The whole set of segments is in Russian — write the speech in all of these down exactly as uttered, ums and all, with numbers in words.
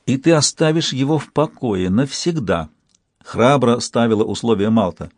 и ты оставишь его в покое навсегда», — храбро ставила условие Малта.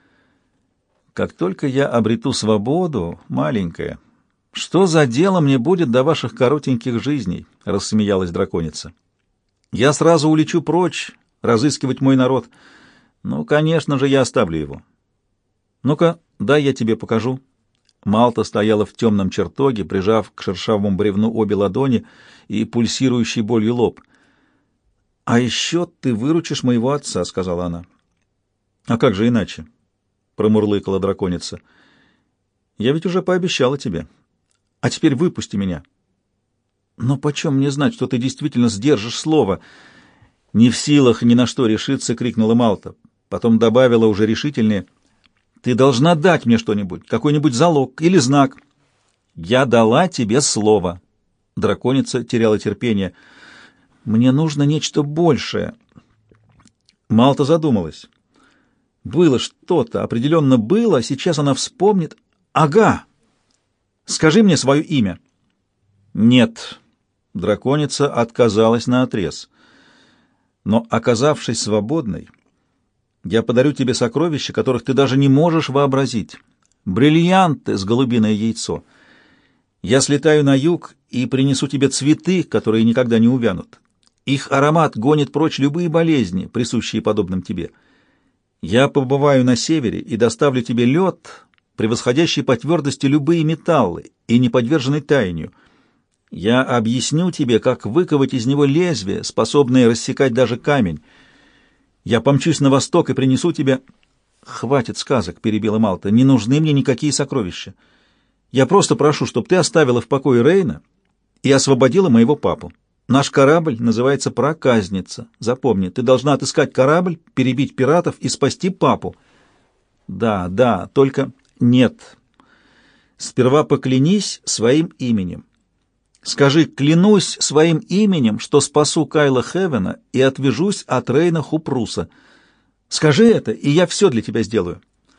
«Как только я обрету свободу, маленькая, что за дело мне будет до ваших коротеньких жизней?» — рассмеялась драконица. «Я сразу улечу прочь, разыскивать мой народ. Ну, конечно же, я оставлю его. Ну-ка, дай я тебе покажу». Малта стояла в темном чертоге, прижав к шершавому бревну обе ладони и пульсирующий болью лоб. «А еще ты выручишь моего отца», — сказала она. «А как же иначе?» — промурлыкала драконица. «Я ведь уже пообещала тебе. А теперь выпусти меня». «Но почем мне знать, что ты действительно сдержишь слово?» «Не в силах ни на что решиться», — крикнула Малта. Потом добавила уже решительнее: «Ты должна дать мне что-нибудь, какой-нибудь залог или знак». «Я дала тебе слово». Драконица теряла терпение. «Мне нужно нечто большее». Малта задумалась. Было что-то, определенно было, сейчас она вспомнит. «Ага! Скажи мне свое имя». «Нет». Драконица отказалась наотрез. «Но, оказавшись свободной, я подарю тебе сокровища, которых ты даже не можешь вообразить. Бриллианты с голубиное яйцо. Я слетаю на юг и принесу тебе цветы, которые никогда не увянут. Их аромат гонит прочь любые болезни, присущие подобным тебе. Я побываю на севере и доставлю тебе лед, превосходящий по твердости любые металлы и не подверженный таянию. Я объясню тебе, как выковать из него лезвие, способное рассекать даже камень. Я помчусь на восток и принесу тебе...» «Хватит сказок», — перебила Малта, — «не нужны мне никакие сокровища. Я просто прошу, чтобы ты оставила в покое Рейна и освободила моего папу. Наш корабль называется «Проказница». Запомни, ты должна отыскать корабль, перебить пиратов и спасти папу». «Да, да, только нет. Сперва поклянись своим именем. Скажи: клянусь своим именем, что спасу Кайла Хевена и отвяжусь от Рейна Хупруса. Скажи это, и я все для тебя сделаю».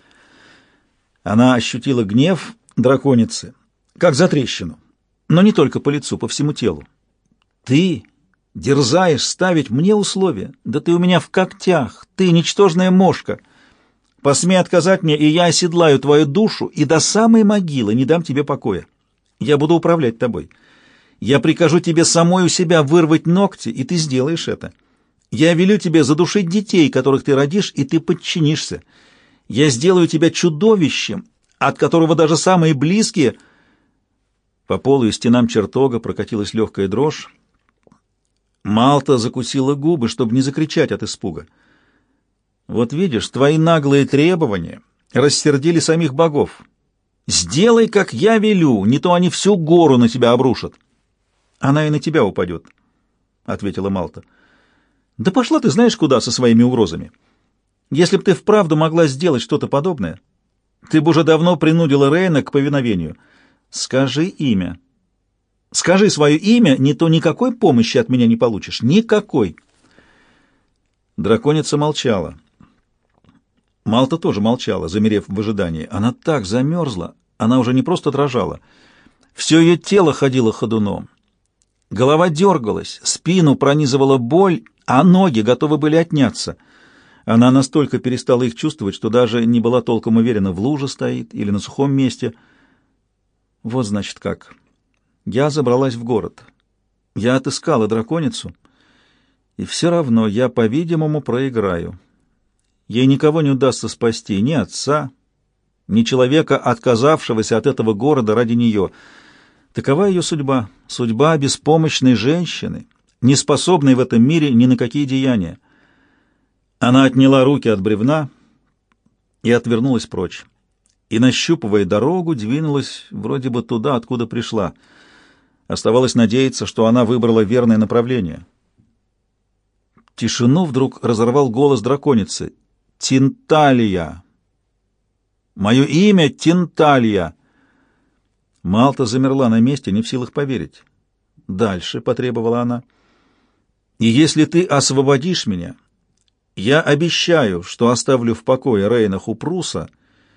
Она ощутила гнев драконицы, как затрещину, но не только по лицу, по всему телу. «Ты дерзаешь ставить мне условия? Да ты у меня в когтях, ты ничтожная мошка. Посмей отказать мне, и я оседлаю твою душу, и до самой могилы не дам тебе покоя. Я буду управлять тобой. Я прикажу тебе самой у себя вырвать ногти, и ты сделаешь это. Я велю тебе задушить детей, которых ты родишь, и ты подчинишься. Я сделаю тебя чудовищем, от которого даже самые близкие...» По полу и стенам чертога прокатилась легкая дрожь. Малта закусила губы, чтобы не закричать от испуга. «Вот видишь, твои наглые требования рассердили самих богов. Сделай, как я велю, не то они всю гору на тебя обрушат». «Она и на тебя упадет», — ответила Малта. «Да пошла ты знаешь куда со своими угрозами. Если б ты вправду могла сделать что-то подобное, ты бы уже давно принудила Рейна к повиновению. Скажи имя. Скажи свое имя, не то никакой помощи от меня не получишь. Никакой». Драконица молчала. Малта тоже молчала, замерев в ожидании. Она так замерзла, она уже не просто дрожала. Все ее тело ходило ходуном. Голова дергалась, спину пронизывала боль, а ноги готовы были отняться. Она настолько перестала их чувствовать, что даже не была толком уверена, в луже стоит или на сухом месте. Вот значит как. Я забралась в город. Я отыскала драконицу, и все равно я, по-видимому, проиграю. Ей никого не удастся спасти, ни отца, ни человека, отказавшегося от этого города ради нее. Такова ее судьба, судьба беспомощной женщины, не способной в этом мире ни на какие деяния. Она отняла руки от бревна и отвернулась прочь, и, нащупывая дорогу, двинулась вроде бы туда, откуда пришла. Оставалось надеяться, что она выбрала верное направление. Тишину вдруг разорвал голос драконицы. «Тинталия! Мое имя Тинталия!» Малта замерла на месте, не в силах поверить. «Дальше», — потребовала она, — «и если ты освободишь меня, я обещаю, что оставлю в покое Рейна Хупруса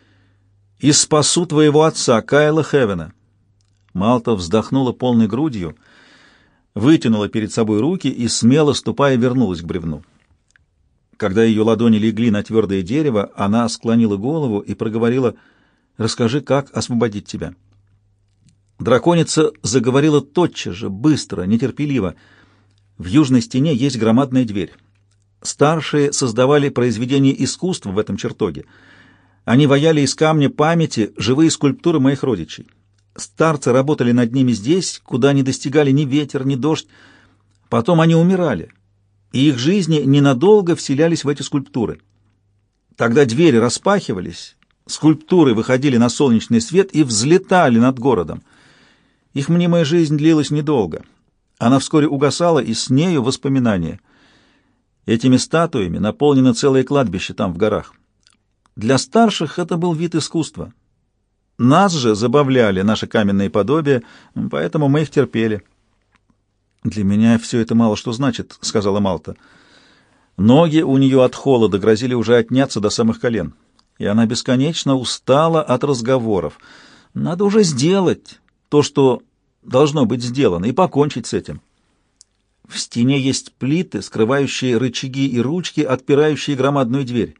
и спасу твоего отца, Кайла Хевена». Малта вздохнула полной грудью. вытянула перед собой руки и, смело ступая, вернулась к бревну. Когда ее ладони легли на твердое дерево, она склонила голову и проговорила: «Расскажи, как освободить тебя». Драконица заговорила тотчас же, быстро, нетерпеливо. В южной стене есть громадная дверь. Старшие создавали произведения искусства в этом чертоге. Они ваяли из камня памяти живые скульптуры моих родичей. Старцы работали над ними здесь, куда не достигали ни ветер, ни дождь. Потом они умирали, и их жизни ненадолго вселялись в эти скульптуры. Тогда двери распахивались, скульптуры выходили на солнечный свет и взлетали над городом. Их мнимая жизнь длилась недолго. Она вскоре угасала, и с нею воспоминания. Этими статуями наполнено целое кладбище там, в горах. Для старших это был вид искусства. Нас же забавляли наши каменные подобия, поэтому мы их терпели. «Для меня все это мало что значит», — сказала Малта. Ноги у нее от холода грозили уже отняться до самых колен, и она бесконечно устала от разговоров. Надо уже сделать то, что должно быть сделано, и покончить с этим. В стене есть плиты, скрывающие рычаги и ручки, отпирающие громадную дверь.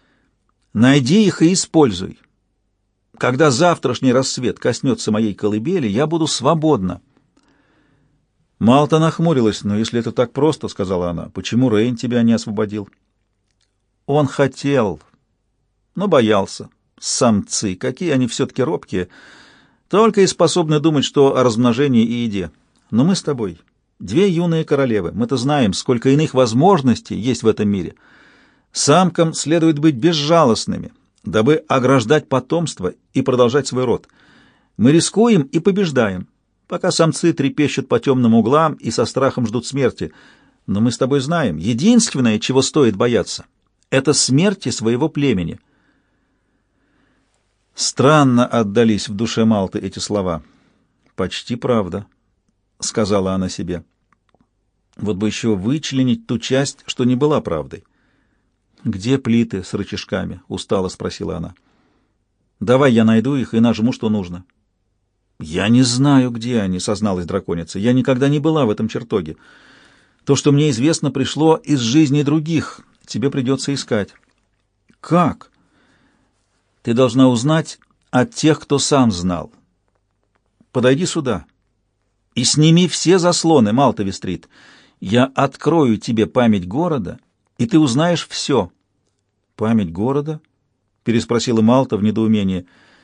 Найди их и используй. Когда завтрашний рассвет коснется моей колыбели, я буду свободна. Малта нахмурилась. «Но если это так просто, — сказала она, — почему Рейн тебя не освободил?» «Он хотел, но боялся. Самцы, какие они все-таки робкие, только и способны думать, что о размножении и еде. Но мы с тобой две юные королевы. Мы-то знаем, сколько иных возможностей есть в этом мире. Самкам следует быть безжалостными, дабы ограждать потомство и продолжать свой род. Мы рискуем и побеждаем, пока самцы трепещут по темным углам и со страхом ждут смерти. Но мы с тобой знаем, единственное, чего стоит бояться, — это смерти своего племени». Странно отдались в душе Малты эти слова. «Почти правда», — сказала она себе. Вот бы еще вычленить ту часть, что не была правдой. «Где плиты с рычажками?» — устало спросила она. «Давай я найду их и нажму, что нужно». «Я не знаю, где они», — созналась драконица. «Я никогда не была в этом чертоге. То, что мне известно, пришло из жизни других. Тебе придется искать». «Как?» «Ты должна узнать от тех, кто сам знал. Подойди сюда и сними все заслоны, Малта Вестрит. Я открою тебе память города, и ты узнаешь все». «Память города?» — переспросила Малта в недоумении.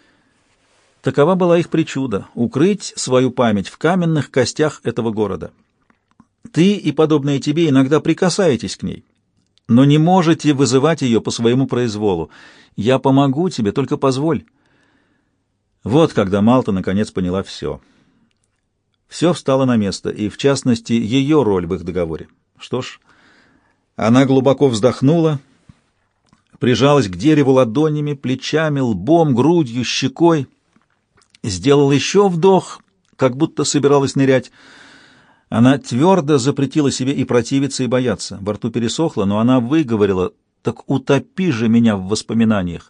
Такова была их причуда — укрыть свою память в каменных костях этого города. Ты и подобные тебе иногда прикасаетесь к ней, но не можете вызывать ее по своему произволу. Я помогу тебе, только позволь». Вот когда Малта наконец поняла все. Все встало на место, и, в частности, ее роль в их договоре. Что ж, она глубоко вздохнула, прижалась к дереву ладонями, плечами, лбом, грудью, щекой, сделала еще вдох, как будто собиралась нырять. Она твердо запретила себе и противиться, и бояться. Во рту пересохло, но она выговорила: «Так утопи же меня в воспоминаниях».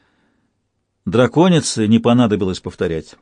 Драконице не понадобилось повторять.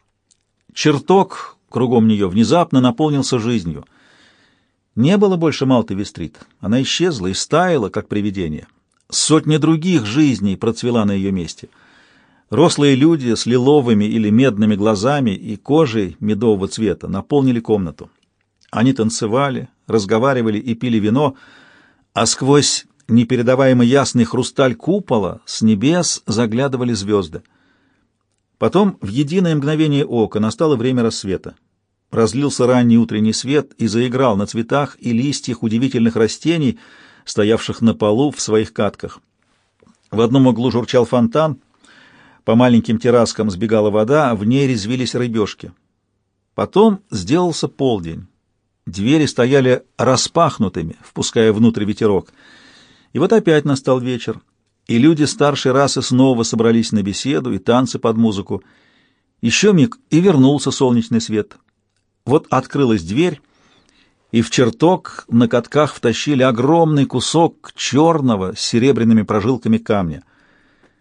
Чертог кругом нее внезапно наполнился жизнью. Не было больше Малты Вестрит. Она исчезла и стаяла, как привидение. Сотня других жизней процвела на ее месте. Рослые люди с лиловыми или медными глазами и кожей медового цвета наполнили комнату. Они танцевали, разговаривали и пили вино, а сквозь непередаваемо ясный хрусталь купола с небес заглядывали звезды. Потом в единое мгновение ока настало время рассвета. Разлился ранний утренний свет и заиграл на цветах и листьях удивительных растений, стоявших на полу в своих катках. В одном углу журчал фонтан, по маленьким терраскам сбегала вода, а в ней резвились рыбешки. Потом сделался полдень. Двери стояли распахнутыми, впуская внутрь ветерок. И вот опять настал вечер, и люди старшей расы снова собрались на беседу и танцы под музыку. Еще миг, и вернулся солнечный свет. Вот открылась дверь, и в чертог на катках втащили огромный кусок черного с серебряными прожилками камня.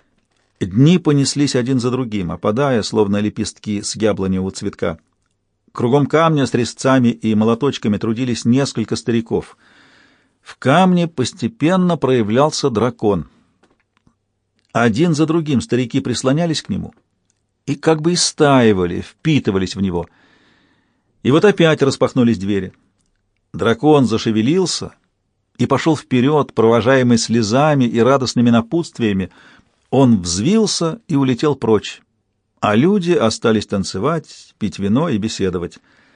Дни понеслись один за другим, опадая, словно лепестки с яблоневого цветка. Кругом камня с резцами и молоточками трудились несколько стариков. В камне постепенно проявлялся дракон. Один за другим старики прислонялись к нему и как бы истаивали, впитывались в него. И вот опять распахнулись двери. Дракон зашевелился и пошел вперед, провожаемый слезами и радостными напутствиями. Он взвился и улетел прочь, а люди остались танцевать, пить вино и беседовать.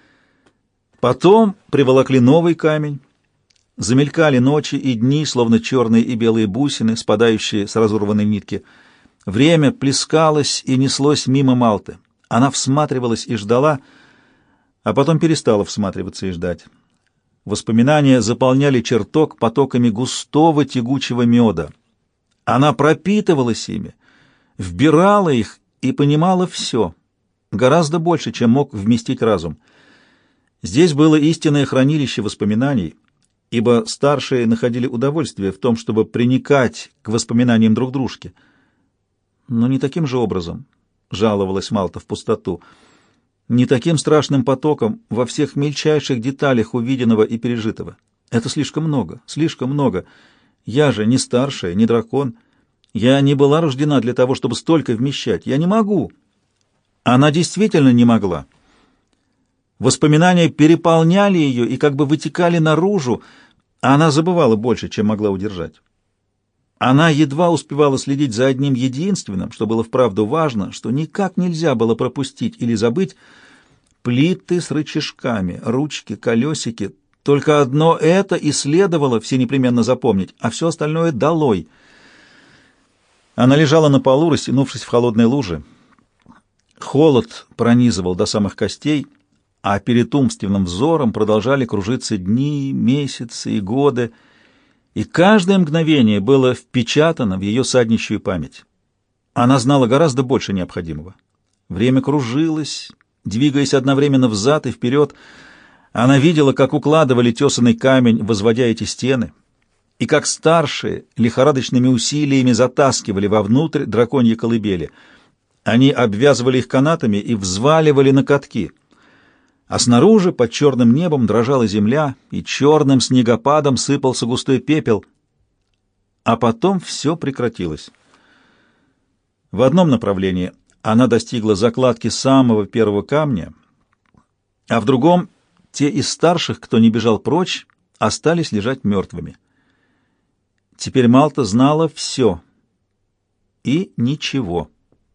Потом приволокли новый камень. Замелькали ночи и дни, словно черные и белые бусины, спадающие с разорванной нитки. Время плескалось и неслось мимо Малты. Она всматривалась и ждала, а потом перестала всматриваться и ждать. Воспоминания заполняли чертог потоками густого тягучего меда. Она пропитывалась ими, вбирала их и понимала все, гораздо больше, чем мог вместить разум. Здесь было истинное хранилище воспоминаний, ибо старшие находили удовольствие в том, чтобы приникать к воспоминаниям друг дружки. Но не таким же образом, жаловалась Малта в пустоту, не таким страшным потоком во всех мельчайших деталях увиденного и пережитого. Это слишком много, слишком много. Я же не старшая, не дракон. Я не была рождена для того, чтобы столько вмещать. Я не могу. Она действительно не могла. Воспоминания переполняли ее и как бы вытекали наружу, а она забывала больше, чем могла удержать. Она едва успевала следить за одним единственным, что было вправду важно, что никак нельзя было пропустить или забыть: плиты с рычажками, ручки, колесики. Только одно это и следовало все непременно запомнить, а все остальное долой. Она лежала на полу, растянувшись в холодной луже. Холод пронизывал до самых костей, а перед умственным взором продолжали кружиться дни, месяцы и годы, и каждое мгновение было впечатано в ее саднищую память. Она знала гораздо больше необходимого. Время кружилось, двигаясь одновременно взад и вперед. Она видела, как укладывали тесаный камень, возводя эти стены, и как старшие лихорадочными усилиями затаскивали вовнутрь драконьи колыбели. Они обвязывали их канатами и взваливали на катки. А снаружи под черным небом дрожала земля, и черным снегопадом сыпался густой пепел. А потом все прекратилось. В одном направлении она достигла закладки самого первого камня, а в другом те из старших, кто не бежал прочь, остались лежать мертвыми. Теперь Малта знала все и ничего.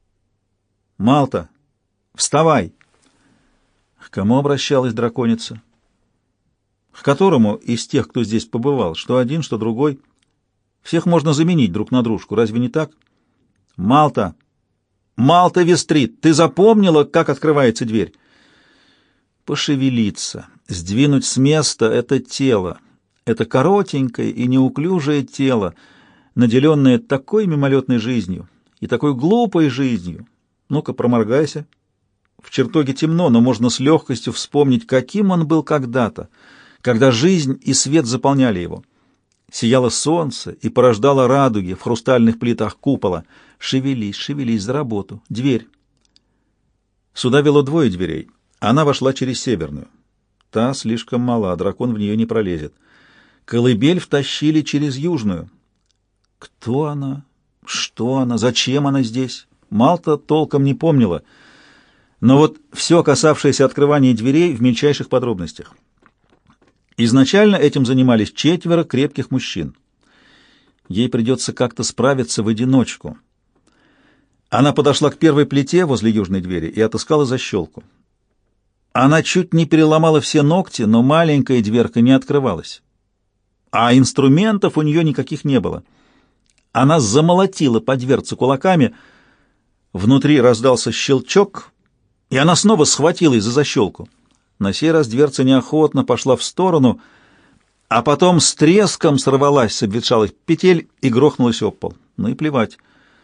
«Малта, вставай!» К кому обращалась драконица? К которому из тех, кто здесь побывал, что один, что другой? Всех можно заменить друг на дружку, разве не так? Малта! Малта Вестрит, ты запомнила, как открывается дверь? Пошевелиться, сдвинуть с места это тело, это коротенькое и неуклюжее тело, наделенное такой мимолетной жизнью и такой глупой жизнью. Ну-ка, проморгайся. В чертоге темно, но можно с легкостью вспомнить, каким он был когда-то, когда жизнь и свет заполняли его. Сияло солнце и порождало радуги в хрустальных плитах купола. Шевелись, шевелись, за работу. Дверь. Сюда вело двое дверей. Она вошла через северную. Та слишком мала, дракон в нее не пролезет. Колыбель втащили через южную. Кто она? Что она? Зачем она здесь? Малта толком не помнила. Но вот все, касавшееся открывания дверей, в мельчайших подробностях. Изначально этим занимались четверо крепких мужчин. Ей придется как-то справиться в одиночку. Она подошла к первой плите возле южной двери и отыскала защелку. Она чуть не переломала все ногти, но маленькая дверка не открывалась. А инструментов у нее никаких не было. Она замолотила по дверце кулаками. Внутри раздался щелчок, и она снова схватилась за защелку. На сей раз дверца неохотно пошла в сторону, а потом с треском сорвалась с обветшалых петель и грохнулась об пол. Ну и плевать.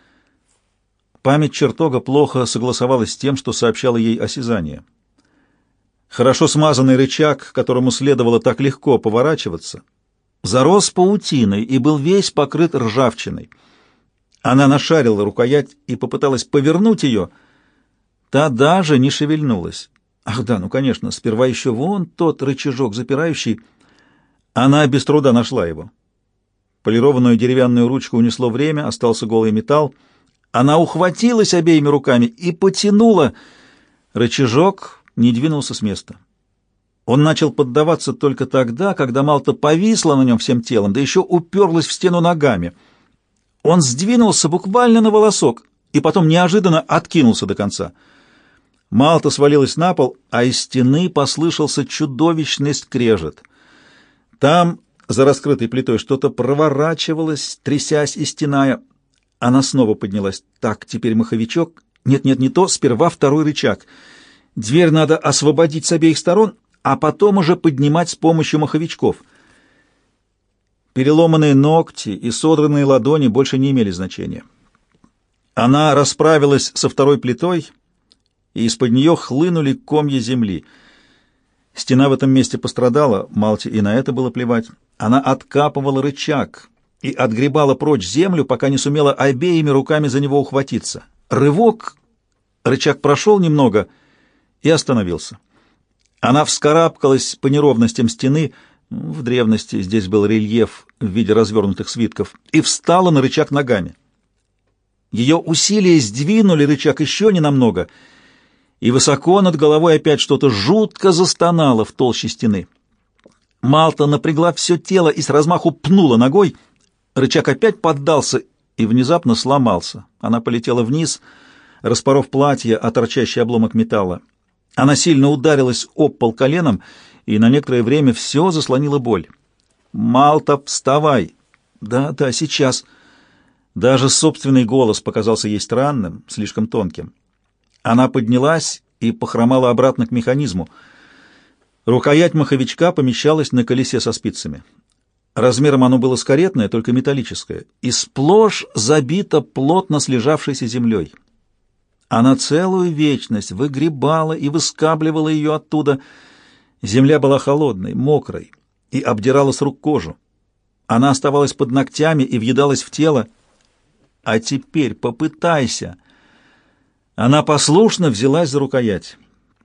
Память чертога плохо согласовалась с тем, что сообщало ей осязание. Хорошо смазанный рычаг, которому следовало так легко поворачиваться, зарос паутиной и был весь покрыт ржавчиной. Она нашарила рукоять и попыталась повернуть ее. Та даже не шевельнулась. Ах да, ну конечно, сперва еще вон тот рычажок запирающий. Она без труда нашла его. Полированную деревянную ручку унесло время, остался голый металл. Она ухватилась обеими руками и потянула. Рычажок не двинулся с места. Он начал поддаваться только тогда, когда Малта повисла на нем всем телом, да еще уперлась в стену ногами. Он сдвинулся буквально на волосок и потом неожиданно откинулся до конца. Малта свалилась на пол, а из стены послышался чудовищный скрежет. Там, за раскрытой плитой, что-то проворачивалось, трясясь и стеная. Она снова поднялась. Так, теперь маховичок. Нет-нет, не то, сперва второй рычаг. Дверь надо освободить с обеих сторон, а потом уже поднимать с помощью маховичков. Переломанные ногти и содранные ладони больше не имели значения. Она расправилась со второй плитой, и из-под нее хлынули комья земли. Стена в этом месте пострадала, Малте и на это было плевать. Она откапывала рычаг и отгребала прочь землю, пока не сумела обеими руками за него ухватиться. Рывок, рычаг прошел немного и остановился. Она вскарабкалась по неровностям стены, в древности здесь был рельеф в виде развернутых свитков, и встала на рычаг ногами. Ее усилия сдвинули рычаг еще ненамного, и высоко над головой опять что-то жутко застонало в толще стены. Малта напрягла все тело и с размаху пнула ногой. Рычаг опять поддался и внезапно сломался. Она полетела вниз, распоров платье о торчащий обломок металла. Она сильно ударилась об пол коленом, и на некоторое время все заслонила боль. «Малта, вставай!» «Да, да, сейчас!» Даже собственный голос показался ей странным, слишком тонким. Она поднялась и похромала обратно к механизму. Рукоять маховичка помещалась на колесе со спицами. Размером оно было скаретное, только металлическое, и сплошь забито плотно слежавшейся землей. Она целую вечность выгребала и выскабливала ее оттуда. Земля была холодной, мокрой и обдирала с рук кожу. Она оставалась под ногтями и въедалась в тело. «А теперь попытайся!» Она послушно взялась за рукоять.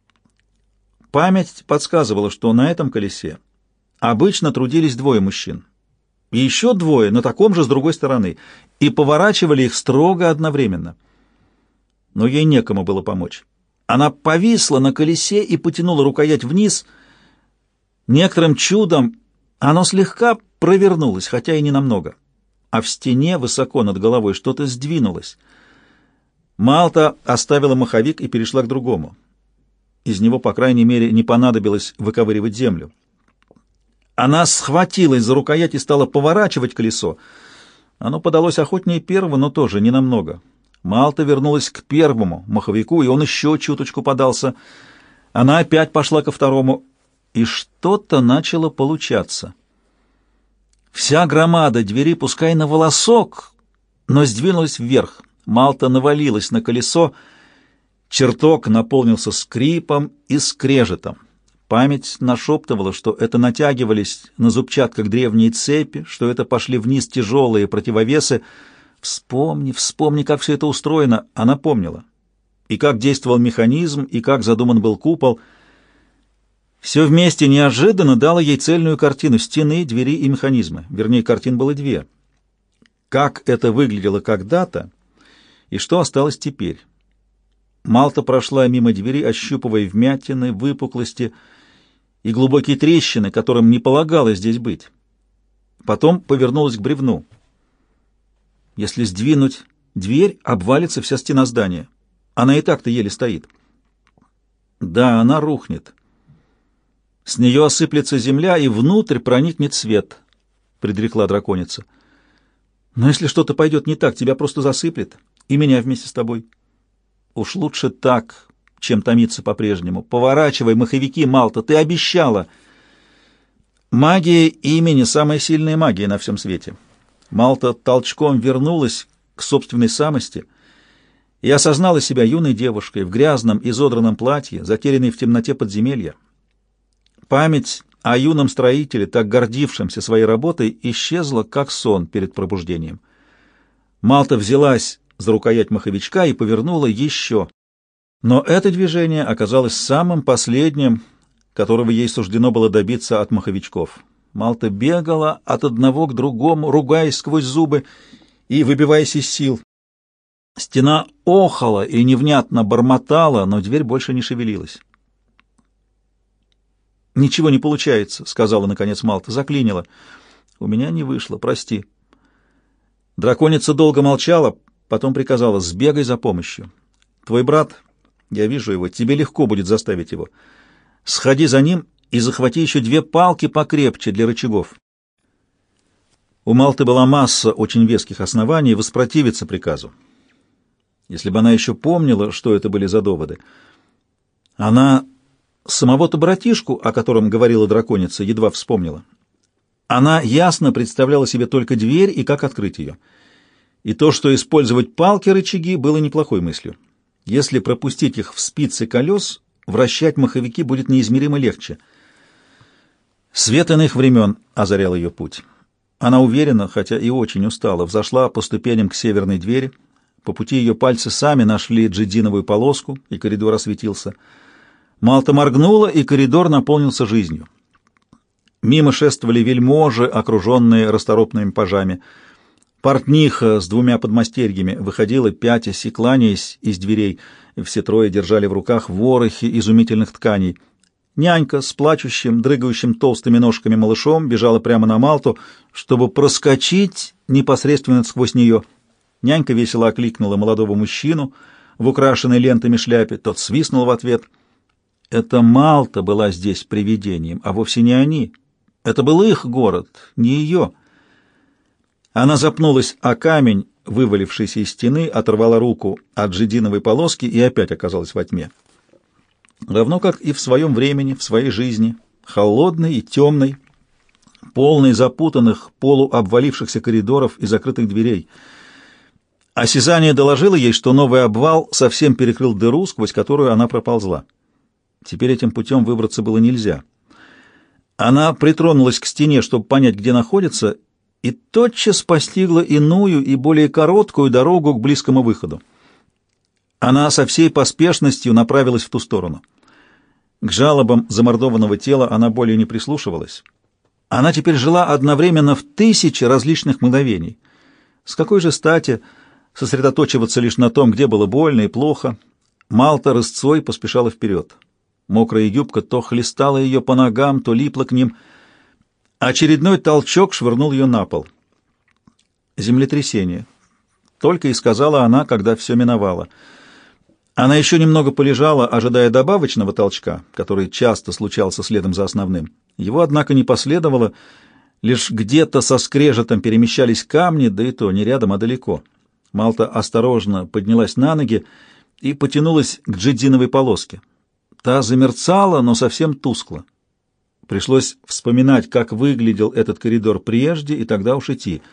Память подсказывала, что на этом колесе обычно трудились двое мужчин. И еще двое на таком же с другой стороны, и поворачивали их строго одновременно. Но ей некому было помочь. Она повисла на колесе и потянула рукоять вниз. Некоторым чудом оно слегка провернулось, хотя и не намного. А в стене высоко над головой что-то сдвинулось. Малта оставила маховик и перешла к другому. Из него, по крайней мере, не понадобилось выковыривать землю. Она схватилась за рукоять и стала поворачивать колесо. Оно подалось охотнее первого, но тоже ненамного. Малта вернулась к первому маховику, и он еще чуточку подался. Она опять пошла ко второму, и что-то начало получаться. Вся громада двери, пускай на волосок, но сдвинулась вверх. Малта навалилась на колесо, чертог наполнился скрипом и скрежетом. Память нашептывала, что это натягивались на зубчатках древние цепи, что это пошли вниз тяжелые противовесы. Вспомни, вспомни, как все это устроено. Она помнила. И как действовал механизм, и как задуман был купол. Все вместе неожиданно дало ей цельную картину стены, двери и механизма. Вернее, картин было две. Как это выглядело когда-то, и что осталось теперь? Малта прошла мимо двери, ощупывая вмятины, выпуклости и глубокие трещины, которым не полагалось здесь быть. Потом повернулась к бревну. Если сдвинуть дверь, обвалится вся стена здания. Она и так-то еле стоит. Да, она рухнет. С нее осыплется земля, и внутрь проникнет свет, — предрекла драконица. Но если что-то пойдет не так, тебя просто засыплет, и меня вместе с тобой. Уж лучше так, чем томиться по-прежнему. Поворачивай маховики, Малта, ты обещала. Магия имени — самая сильная магия на всем свете. Малта толчком вернулась к собственной самости и осознала себя юной девушкой в грязном изодранном платье, затерянной в темноте подземелья. Память о юном строителе, так гордившемся своей работой, исчезла, как сон перед пробуждением. Малта взялась за рукоять маховичка и повернула еще. Но это движение оказалось самым последним, которого ей суждено было добиться от маховичков. Малта бегала от одного к другому, ругаясь сквозь зубы и выбиваясь из сил. Стена охала и невнятно бормотала, но дверь больше не шевелилась. «Ничего не получается», — сказала, наконец, Малта. «Заклинила. У меня не вышло, прости». Драконица долго молчала, потом приказала: «Сбегай за помощью. Твой брат, я вижу его, тебе легко будет заставить его. Сходи за ним и захвати еще две палки покрепче для рычагов». У Малты была масса очень веских оснований воспротивиться приказу. Если бы она еще помнила, что это были за доводы. Она самого-то братишку, о котором говорила драконица, едва вспомнила. Она ясно представляла себе только дверь и как открыть ее. И то, что использовать палки-рычаги, было неплохой мыслью. Если пропустить их в спицы колес, вращать маховики будет неизмеримо легче. Свет иных времен озарял ее путь. Она уверенно, хотя и очень устала, взошла по ступеням к северной двери. По пути ее пальцы сами нашли джединовую полоску, и коридор осветился. Малта моргнула, и коридор наполнился жизнью. Мимо шествовали вельможи, окруженные расторопными пажами. Портниха с двумя подмастерьями выходила, пятясь и кланяясь из дверей. Все трое держали в руках ворохи изумительных тканей. Нянька с плачущим, дрыгающим толстыми ножками малышом бежала прямо на Малту, чтобы проскочить непосредственно сквозь нее. Нянька весело окликнула молодого мужчину в украшенной лентами шляпе. Тот свистнул в ответ. Это Малта была здесь привидением, а вовсе не они. Это был их город, не ее. Она запнулась о камень, вывалившийся из стены, оторвала руку от жидиновой полоски и опять оказалась во тьме. Равно как и в своем времени, в своей жизни, холодной и темной, полной запутанных, полуобвалившихся коридоров и закрытых дверей. Осязание доложило ей, что новый обвал совсем перекрыл дыру, сквозь которую она проползла. Теперь этим путем выбраться было нельзя. Она притронулась к стене, чтобы понять, где находится, и тотчас постигла иную и более короткую дорогу к близкому выходу. Она со всей поспешностью направилась в ту сторону. К жалобам замордованного тела она более не прислушивалась. Она теперь жила одновременно в тысячи различных мгновений. С какой же стати сосредоточиваться лишь на том, где было больно и плохо? Малта рысцой поспешала вперед. Мокрая юбка то хлестала ее по ногам, то липла к ним. Очередной толчок швырнул ее на пол. Землетрясение. Только и сказала она, когда все миновало. Она еще немного полежала, ожидая добавочного толчка, который часто случался следом за основным. Его, однако, не последовало, лишь где-то со скрежетом перемещались камни, да и то не рядом, а далеко. Малта осторожно поднялась на ноги и потянулась к джединовой полоске. Та замерцала, но совсем тускло. Пришлось вспоминать, как выглядел этот коридор прежде, и тогда уж идти.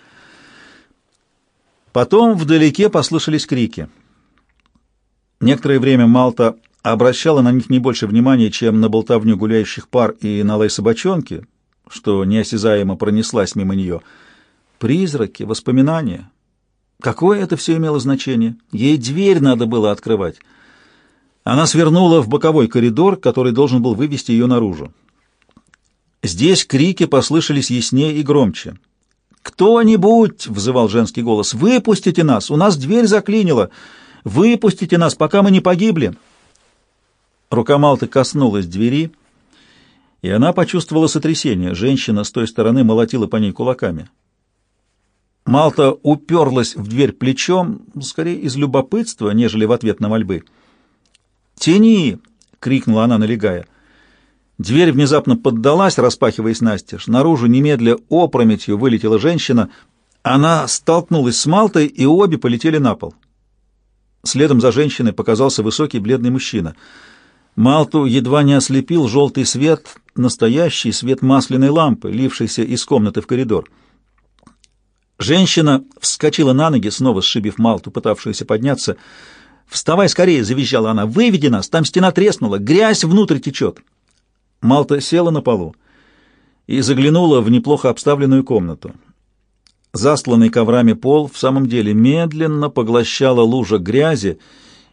Потом вдалеке послышались крики. Некоторое время Малта обращала на них не больше внимания, чем на болтовню гуляющих пар и на лай собачонки, что неосязаемо пронеслась мимо нее. Призраки, воспоминания. Какое это все имело значение? Ей дверь надо было открывать. Она свернула в боковой коридор, который должен был вывести ее наружу. Здесь крики послышались яснее и громче. «Кто-нибудь!» — взывал женский голос. «Выпустите нас! У нас дверь заклинила! Выпустите нас, пока мы не погибли!» Рука Малты коснулась двери, и она почувствовала сотрясение. Женщина с той стороны молотила по ней кулаками. Малта уперлась в дверь плечом, скорее из любопытства, нежели в ответ на мольбы. «Тяни!» — крикнула она, налегая. Дверь внезапно поддалась, распахиваясь настежь. Наружу немедля опрометью вылетела женщина. Она столкнулась с Малтой, и обе полетели на пол. Следом за женщиной показался высокий бледный мужчина. Малту едва не ослепил желтый свет, настоящий свет масляной лампы, лившийся из комнаты в коридор. Женщина вскочила на ноги, снова сшибив Малту, пытавшуюся подняться. «Вставай скорее!» — завизжала она. «Выведи нас! Там стена треснула! Грязь внутрь течет!» Малта села на полу и заглянула в неплохо обставленную комнату. Застланный коврами пол в самом деле медленно поглощала лужа грязи,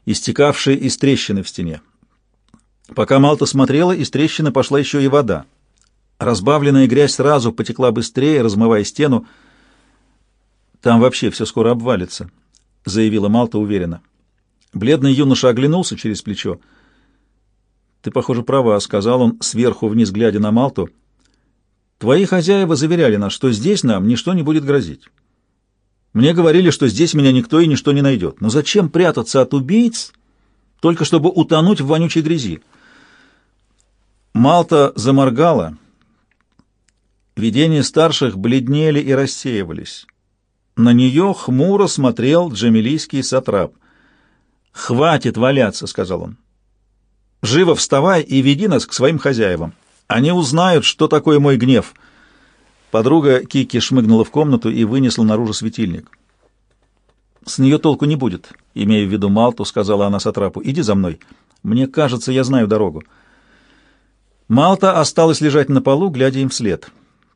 истекавшие из трещины в стене. Пока Малта смотрела, из трещины пошла еще и вода. Разбавленная грязь сразу потекла быстрее, размывая стену. «Там вообще все скоро обвалится», — заявила Малта уверенно. Бледный юноша оглянулся через плечо. «Ты, похоже, права», — сказал он, сверху вниз глядя на Малту. «Твои хозяева заверяли нас, что здесь нам ничто не будет грозить. Мне говорили, что здесь меня никто и ничто не найдет. Но зачем прятаться от убийц, только чтобы утонуть в вонючей грязи?» Малта заморгала. Видения старших бледнели и рассеивались. На нее хмуро смотрел джамилийский сатрап. «Хватит валяться», — сказал он. «Живо вставай и веди нас к своим хозяевам. Они узнают, что такое мой гнев». Подруга Кики шмыгнула в комнату и вынесла наружу светильник. «С нее толку не будет», — имея в виду Малту, сказала она сатрапу. «Иди за мной. Мне кажется, я знаю дорогу». Малта осталась лежать на полу, глядя им вслед.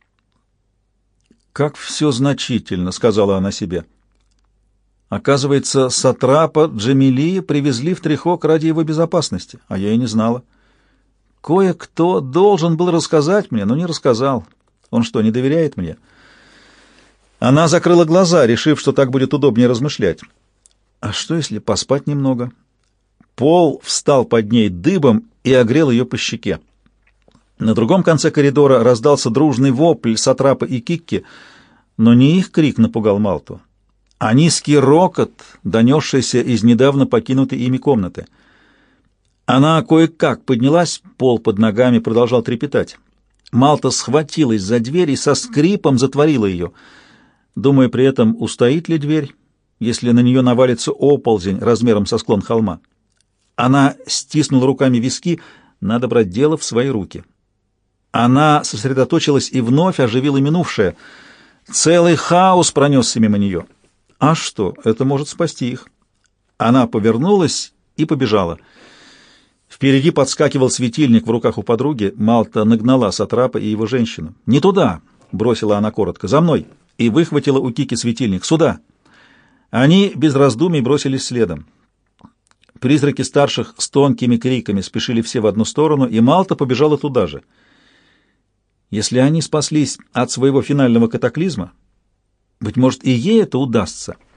«Как все значительно», — сказала она себе. «Оказывается, сатрапа Джамилии привезли в Трихок ради его безопасности, а я и не знала. Кое-кто должен был рассказать мне, но не рассказал. Он что, не доверяет мне?» Она закрыла глаза, решив, что так будет удобнее размышлять. А что, если поспать немного? Пол встал под ней дыбом и огрел ее по щеке. На другом конце коридора раздался дружный вопль сатрапа и Кикки, но не их крик напугал Малту, а низкий рокот, донесшийся из недавно покинутой ими комнаты. Она кое-как поднялась, пол под ногами продолжал трепетать. Малта схватилась за дверь и со скрипом затворила ее, думая при этом, устоит ли дверь, если на нее навалится оползень размером со склон холма. Она стиснула руками виски, надо брать дело в свои руки. Она сосредоточилась и вновь оживила минувшее. Целый хаос пронесся мимо нее. А что, это может спасти их. Она повернулась и побежала. Впереди подскакивал светильник в руках у подруги. Малта нагнала сатрапа и его женщину. «Не туда!» — бросила она коротко. «За мной!» И выхватила у Кики светильник. «Сюда!» Они без раздумий бросились следом. Призраки старших с тонкими криками спешили все в одну сторону, и Малта побежала туда же. Если они спаслись от своего финального катаклизма, быть может, и ей это удастся.